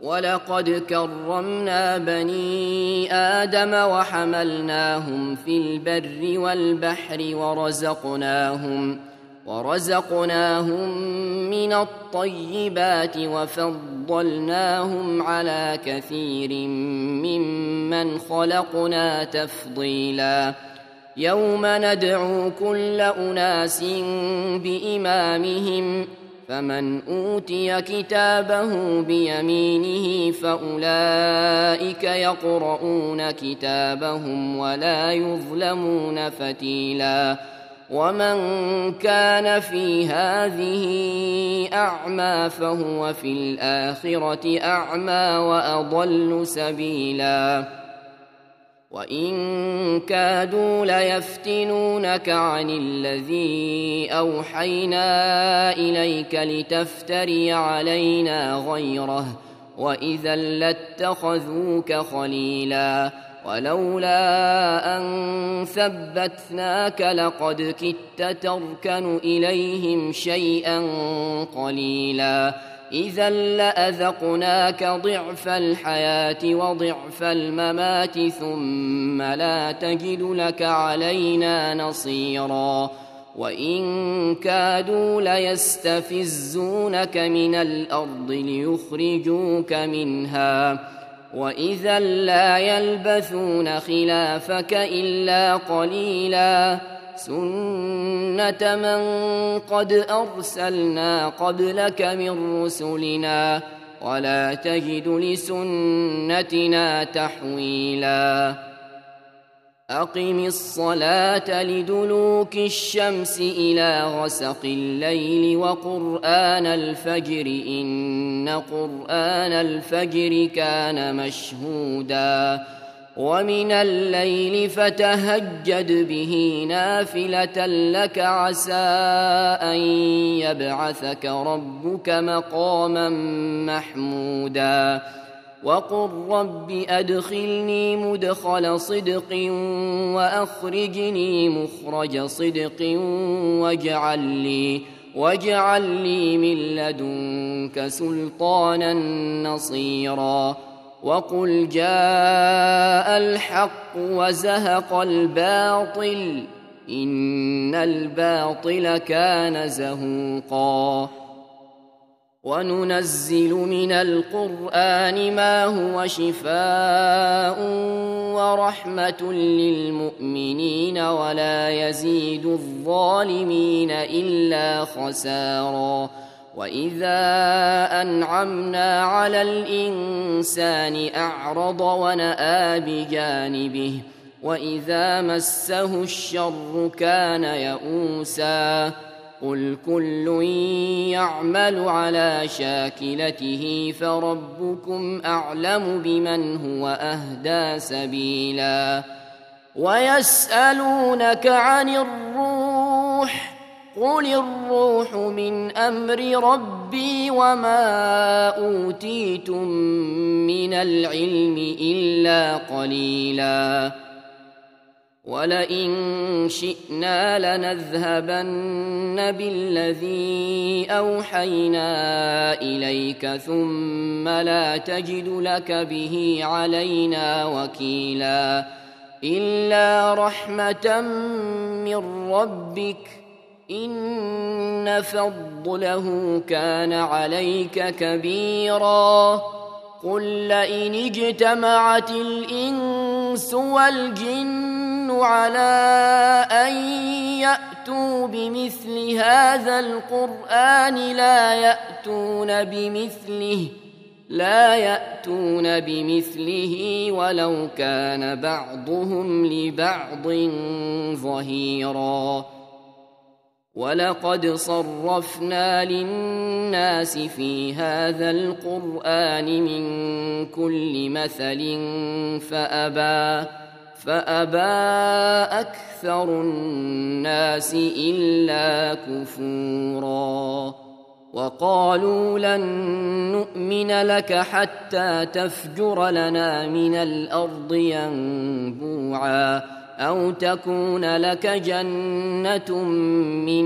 ولقد كرمنا بني آدم وحملناهم في البر والبحر ورزقناهم من الطيبات وفضلناهم على كثير ممن خلقنا تفضيلا يوم ندعو كل أناس بإمامهم فمن أوتي كتابه بيمينه فأولئك يقرؤون كتابهم ولا يظلمون فتيلا ومن كان في هذه أعمى فهو في الآخرة أعمى وأضل سبيلا وإن كادوا ليفتنونك عن الذي أوحينا إليك لتفتري علينا غيره وإذا لاتخذوك خليلا ولولا أن ثبتناك لقد كدت تركن إليهم شيئا قليلا إذا لأذقناك ضعف الحياة وضعف الممات ثم لا تجد لك علينا نصيرا وإن كادوا ليستفزونك من الأرض ليخرجوك منها وإذا لا يلبثون خلافك إلا قليلا سنة من قد أرسلنا قبلك من رسلنا ولا تجد لسنتنا تحويلا أقم الصلاة لدلوك الشمس إلى غسق الليل وقرآن الفجر إن قرآن الفجر كان مشهودا ومن الليل فتهجد به نافلة لك عسى أن يبعثك ربك مقاما محمودا وقل رب أدخلني مدخل صدق وأخرجني مخرج صدق واجعل لي من لدنك سلطانا نصيرا وقل جاء الحق وزهق الباطل إن الباطل كان زهوقا وننزل من القرآن ما هو شفاء ورحمة للمؤمنين ولا يزيد الظالمين إلا خسارا وإذا أنعمنا على الإنسان أعرض ونأى بجانبه وإذا مسه الشر كان يئوسا قل كل يعمل على شاكلته فربكم أعلم بمن هو أهدى سبيلا ويسألونك عن الروح قل الروح من أمر ربي وما أوتيتم من العلم إلا قليلا ولئن شئنا لنذهبن بالذي أوحينا إليك ثم لا تجد لك به علينا وكيلا إلا رحمة من ربك إن فضله كان عليك كبيرا قل لئن اجتمعت الإنس والجن على أن يأتوا بمثل هذا القرآن لا يأتون بمثله ولو كان بعضهم لبعض ظهيرا ولقد صرفنا للناس في هذا القرآن من كل مثل فأبى أكثر الناس إلا كفورا وقالوا لن نؤمن لك حتى تفجر لنا من الأرض ينبوعا أو تكون لك جنة من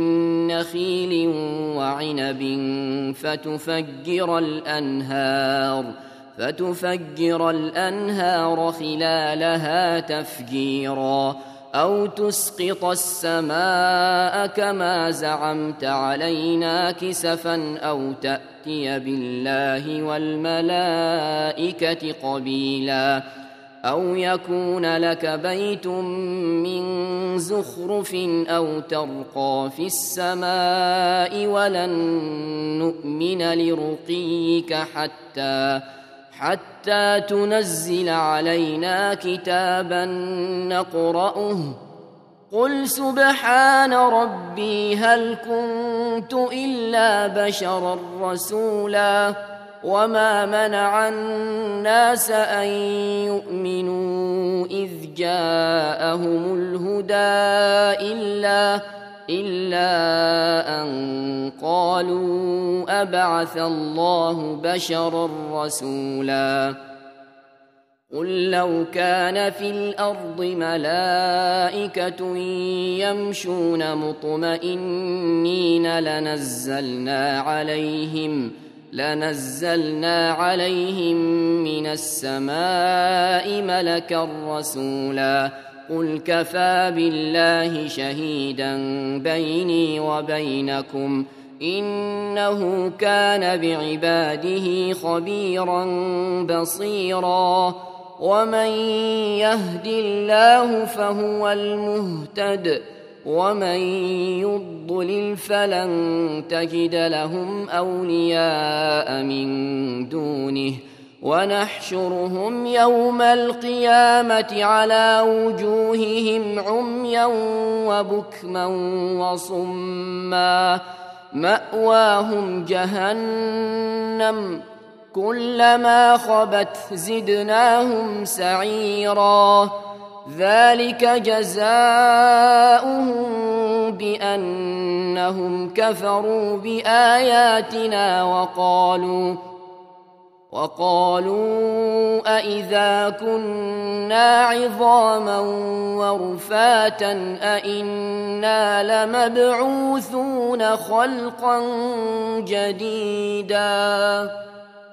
نخيل وعنب فتفجر الأنهار خلالها تفجيرا أو تسقط السماء كما زعمت علينا كسفا أو تأتي بالله والملائكة قبيلا أو يكون لك بيت من زخرف أو ترقى في السماء ولن نؤمن لرقيك حتى تنزل علينا كتابا نقرأه قل سبحان ربي هل كنت إلا بشرا رسولا وما منع الناس أن يؤمنوا إذ جاءهم الهدى إلا أن قالوا أبعث الله بشرا رسولا قل لو كان في الأرض ملائكة يمشون مطمئنين لنزلنا عليهم من السماء ملكا رسولا قل كفى بالله شهيدا بيني وبينكم إنه كان بعباده خبيرا بصيرا ومن يهد الله فهو المهتد ومن يضلل فلن تجد لهم أولياء من دونه ونحشرهم يوم القيامة على وجوههم عميا وبكما وصما مأواهم جهنم كلما خبت زدناهم سعيرا ذلك جزاؤهم بأنهم كفروا بآياتنا وقالوا أإذا كنا عظاما ورفاتا أإنا لمبعوثون خلقا جديدا